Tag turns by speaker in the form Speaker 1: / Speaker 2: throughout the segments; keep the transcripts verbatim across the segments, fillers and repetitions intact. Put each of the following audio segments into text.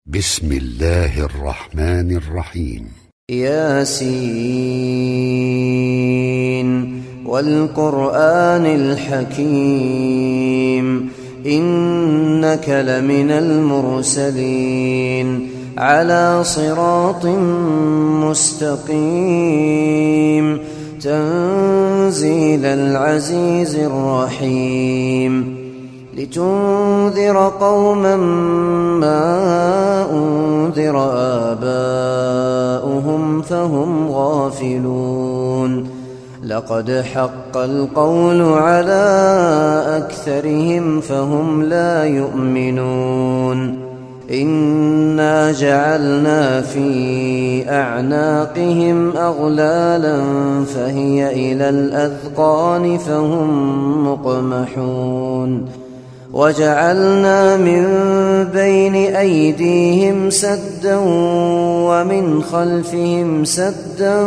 Speaker 1: بسم الله الرحمن الرحيم.
Speaker 2: ياسين والقرآن الحكيم إنك لمن المرسلين على صراط مستقيم تنزيل العزيز الرحيم لتنذر قوما ما أنذر آباؤهم فهم غافلون لقد حق القول على أكثرهم فهم لا يؤمنون إنا جعلنا في أعناقهم أغلالا فهي إلى الأذقان فهم مقمحون وجعلنا من بين أيديهم سدا ومن خلفهم سدا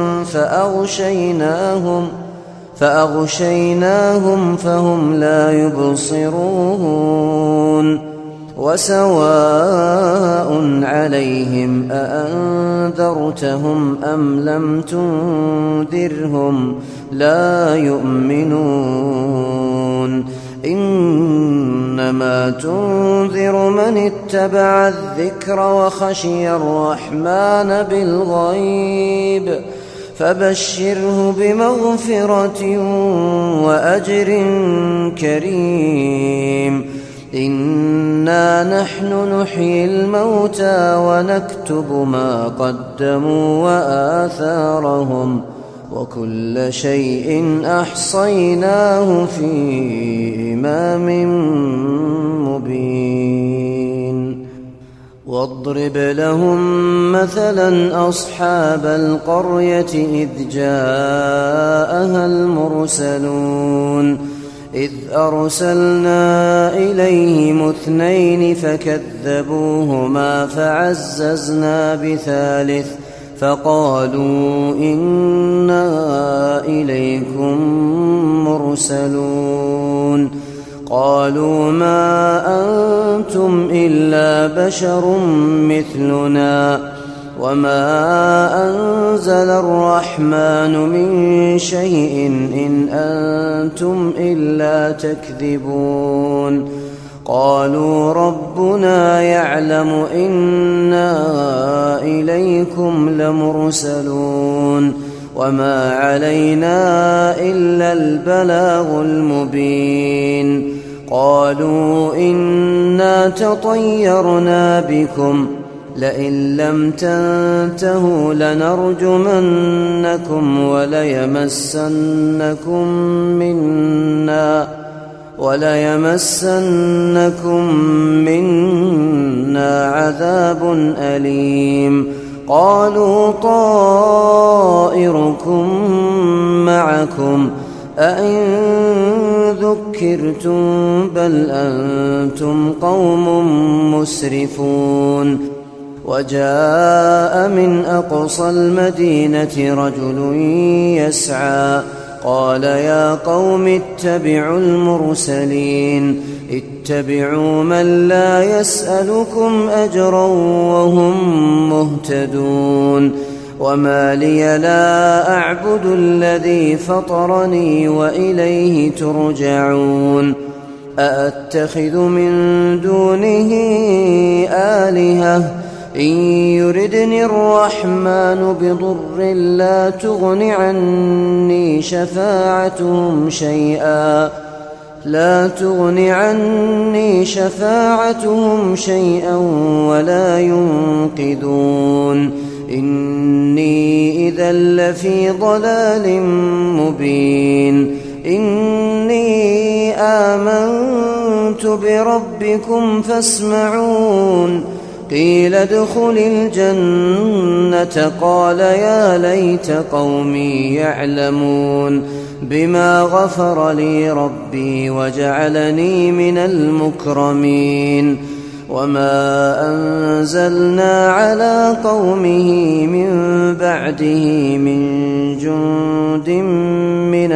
Speaker 2: فأغشيناهم فأغشيناهم فهم لا يبصرون وسواء عليهم أأنذرتهم أم لم تنذرهم لا يؤمنون إنما تنذر من اتبع الذكر وخشي الرحمن بالغيب فبشره بمغفرة وأجر كريم إنا نحن نحيي الموتى ونكتب ما قدموا وآثارهم وكل شيء أحصيناه في إمام مبين واضرب لهم مثلا أصحاب القرية إذ جاءها المرسلون إذ أرسلنا إليهم اثنين فكذبوهما فعززنا بثالث فقالوا إنا إليكم مرسلون قالوا ما أنتم إلا بشر مثلنا وما أنزل الرحمن من شيء إن أنتم إلا تكذبون قالوا ربنا يعلم إنا إليكم لمرسلون وما علينا إلا البلاغ المبين قالوا إنا تطيرنا بكم لئن لم تنتهوا لنرجمنكم وليمسنكم منا وليمسنكم منا عذاب أليم قالوا طائركم معكم أئن ذكرتم بل أنتم قوم مسرفون وجاء من أقصى المدينة رجل يسعى قال يا قوم اتبعوا المرسلين اتبعوا من لا يسألكم أجرا وهم مهتدون وما لي لا أعبد الذي فطرني وإليه ترجعون أأتخذ من دونه آلهة إن يردني الرحمن بضر لا تغن عني شفاعتهم شيئا لا تغن عني شفاعتهم شيئا ولا ينقذون إني إذا لفي ضلال مبين إني آمنت بربكم فاسمعون قيل ادخل الجنة قال يا ليت قومي يعلمون بما غفر لي ربي وجعلني من المكرمين وما أنزلنا على قومه من بعده من جند من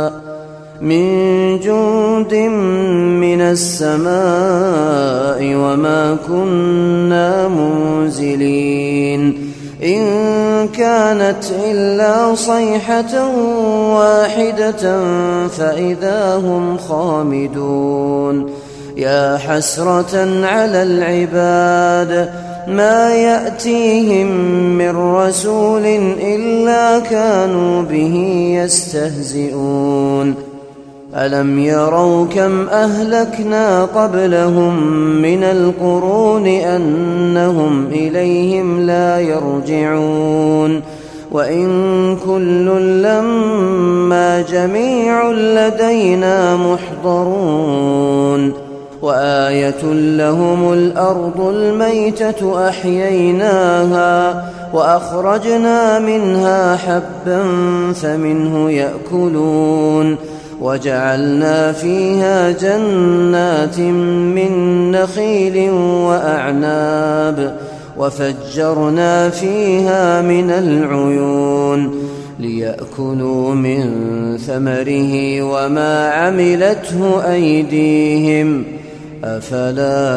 Speaker 2: السماء من جند من السماء وما كنا منزلين إن كانت إلا صيحة واحدة فإذا هم خامدون يا حسرة على العباد ما يأتيهم من رسول إلا كانوا به يستهزئون ألم يروا كم أهلكنا قبلهم من القرون أنهم إليهم لا يرجعون وإن كل لما جميع لدينا محضرون وآية لهم الأرض الميتة أحييناها وأخرجنا منها حبا فمنه يأكلون وجعلنا فيها جنات من نخيل وأعناب وفجرنا فيها من العيون ليأكلوا من ثمره وما عملته أيديهم أفلا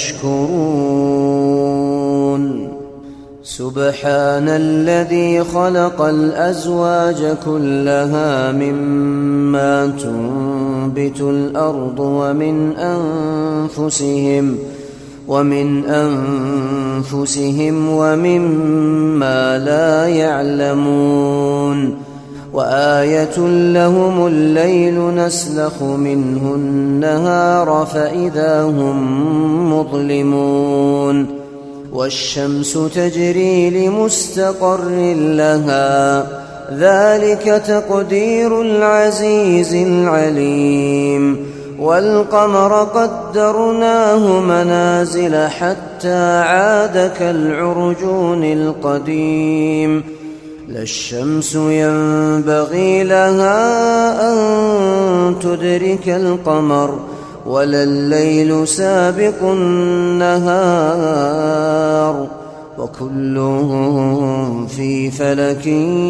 Speaker 2: يشكرون سبحان الذي خلق الأزواج كلها مما تنبت الأرض ومن أنفسهم ومن أنفسهم ومما لا يعلمون وآية لهم الليل نسلخ منه النهار فإذا هم مظلمون والشمس تجري لمستقر لها ذلك تقدير العزيز العليم والقمر قدرناه منازل حتى عاد كالعرجون القديم لا الشمس ينبغي لها أن تدرك القمر ولا الليل سابق النهار وكلهم في فلك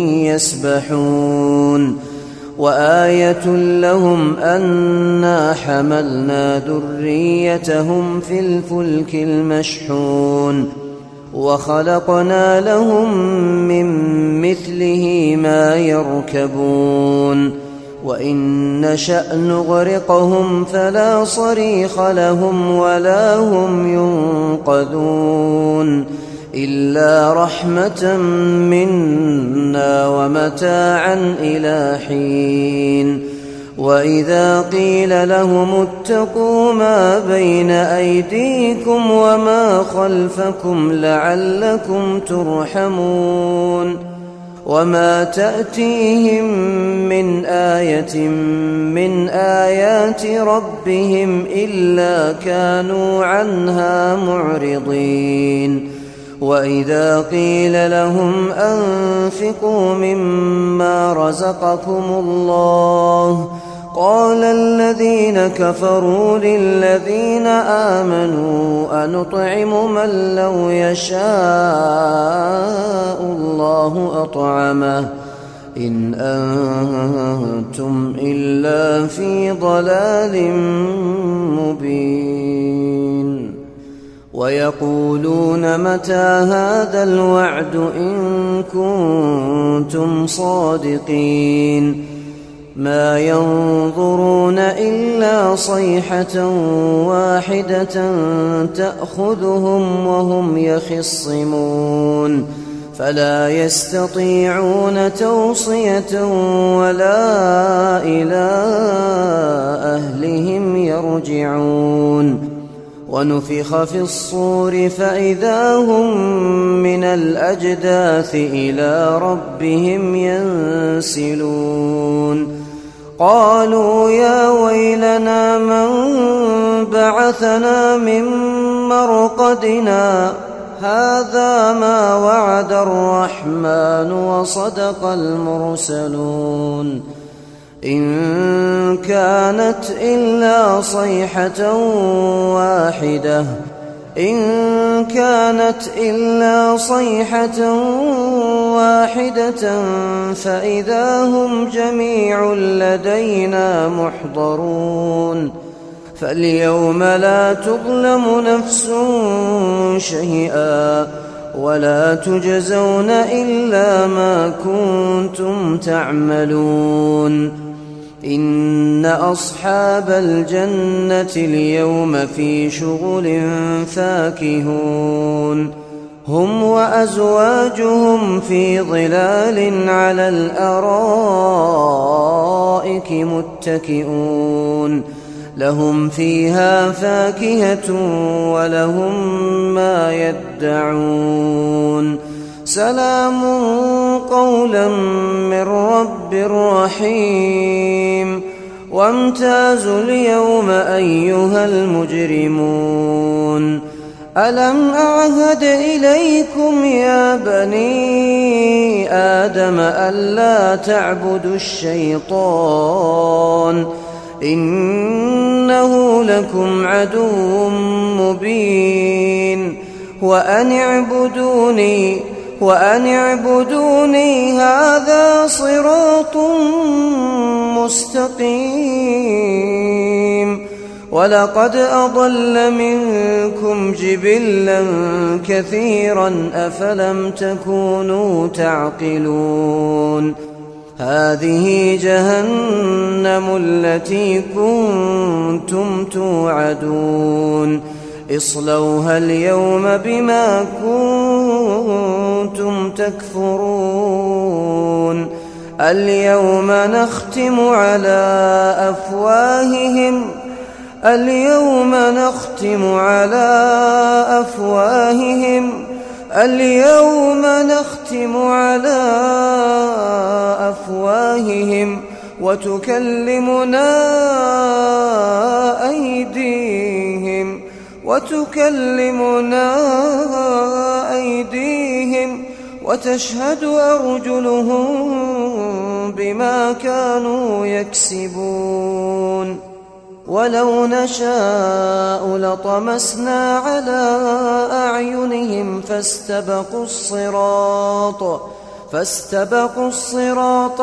Speaker 2: يسبحون وآية لهم أنا حملنا ذريتهم في الفلك المشحون وخلقنا لهم من مثله ما يركبون وإن نشأ نغرقهم فلا صريخ لهم ولا هم ينقذون إلا رحمة منا ومتاعا إلى حين وإذا قيل لهم اتقوا ما بين أيديكم وما خلفكم لعلكم ترحمون وما تأتيهم من آية من آيات ربهم إلا كانوا عنها معرضين وإذا قيل لهم أنفقوا مما رزقكم الله قال الذين كفروا للذين آمنوا أنطعم من لو يشاء الله أطعمه إن أنتم إلا في ضلال مبين ويقولون متى هذا الوعد إن كنتم صادقين ما ينظرون إلا صيحة واحدة تأخذهم وهم يخصمون فلا يستطيعون توصية ولا إلى أهلهم يرجعون ونفخ في الصور فإذا هم من الأجداث إلى ربهم ينسلون قالوا يا ويلنا من بعثنا من مرقدنا هذا ما وعد الرحمن وصدق المرسلون إن كانت إلا صيحة واحدة إن كانت إلا صيحة واحدة فإذا هم جميع لدينا محضرون فاليوم لا تظلم نفس شيئا ولا تجزون إلا ما كنتم تعملون إن أصحاب الجنة اليوم في شغل فاكهون هم وأزواجهم في ظلال على الأرائك متكئون لهم فيها فاكهة ولهم ما يدعون سلام قولا من رب رحيم وامتازوا اليوم أيها المجرمون ألم أعهد إليكم يا بني آدم ألا تعبدوا الشيطان إنه لكم عدو مبين وأن اعبدوني وأن اعبدوني هذا صراط مستقيم ولقد أضل منكم جبلا كثيرا أفلم تكونوا تعقلون هذه جهنم التي كنتم توعدون اصلوها اليوم بما كنتم تكفرون اليوم نختم على أفواههم اليوم نختم على أفواههم اليوم نختم على أفواههم وتكلمنا أيديهم وتكلمنا أيديهم وتشهد أرجلهم بما كانوا يكسبون ولو نشاء لطمسنا على أعينهم فاستبقوا الصراط فاستبقوا الصراط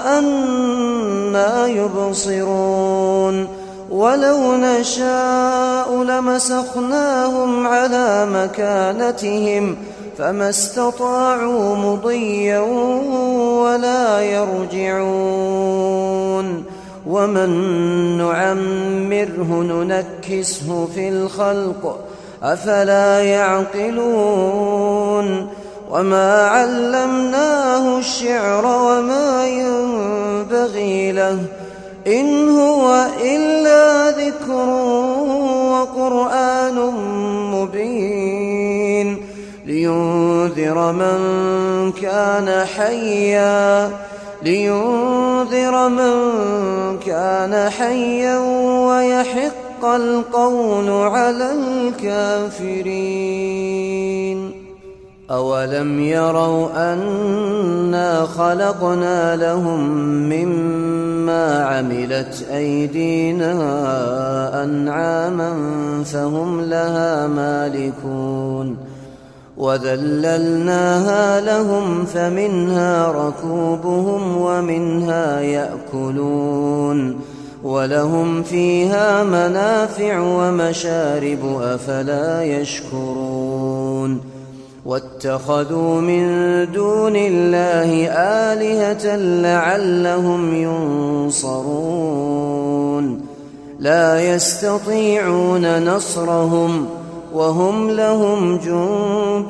Speaker 2: فأنى يبصرون ولو نشاء لمسخناهم على مكانتهم فما استطاعوا مضيا ولا يرجعون ومن نعمره ننكسه في الخلق أفلا يعقلون وما علمناه الشعر وما ينبغي له إن هو إلا ذكر وقرآن مبين لينذر من كان حيا لينذر من كان حيا ويحق القول على الكافرين أولم يروا أنا خلقنا لهم مما عملت أيدينا أنعاما فهم لها مالكون وذللناها لهم فمنها ركوبهم ومنها يأكلون ولهم فيها منافع ومشارب أفلا يشكرون واتخذوا من دون الله آلهة لعلهم ينصرون لا يستطيعون نصرهم وهم لهم جند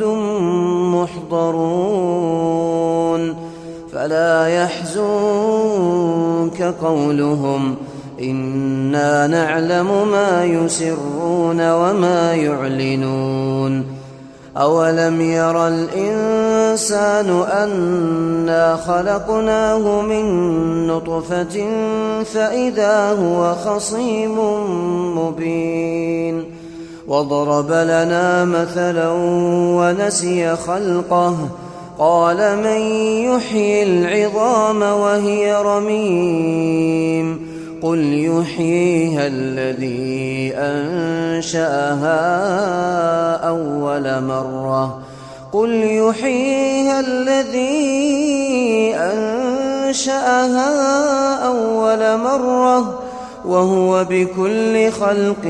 Speaker 2: محضرون فلا يحزنك قولهم إنا نعلم ما يسرون وما يعلنون أولم ير الإنسان أنا خلقناه من نطفة فإذا هو خصيم مبين وضرب لنا مثلا ونسي خلقه قال من يحيي العظام وهي رميم قل يحييها الذي أنشأها أول مرة قل يحييها الذي أنشأها أول مرة وهو بكل خلق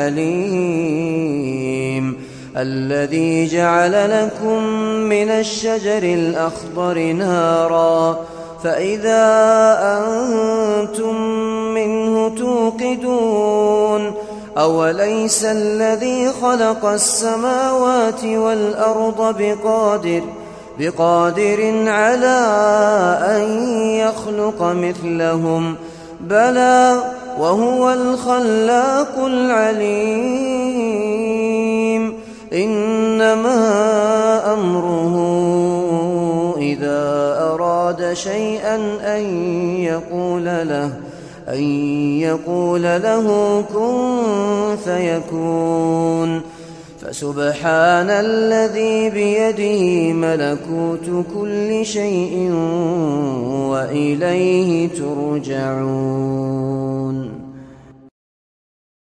Speaker 2: عليم الذي جعل لكم من الشجر الأخضر نارا فإذا أنتم منه توقدون أوليس الذي خلق السماوات والأرض بقادر بقادر على أن يخلق مثلهم بلى وهو الخلاق العليم إنما أمره إذا أراد شيئا أن يقول له أن يقول له كن فيكون فسبحان الذي بيده ملكوت كل شيء وإليه ترجعون.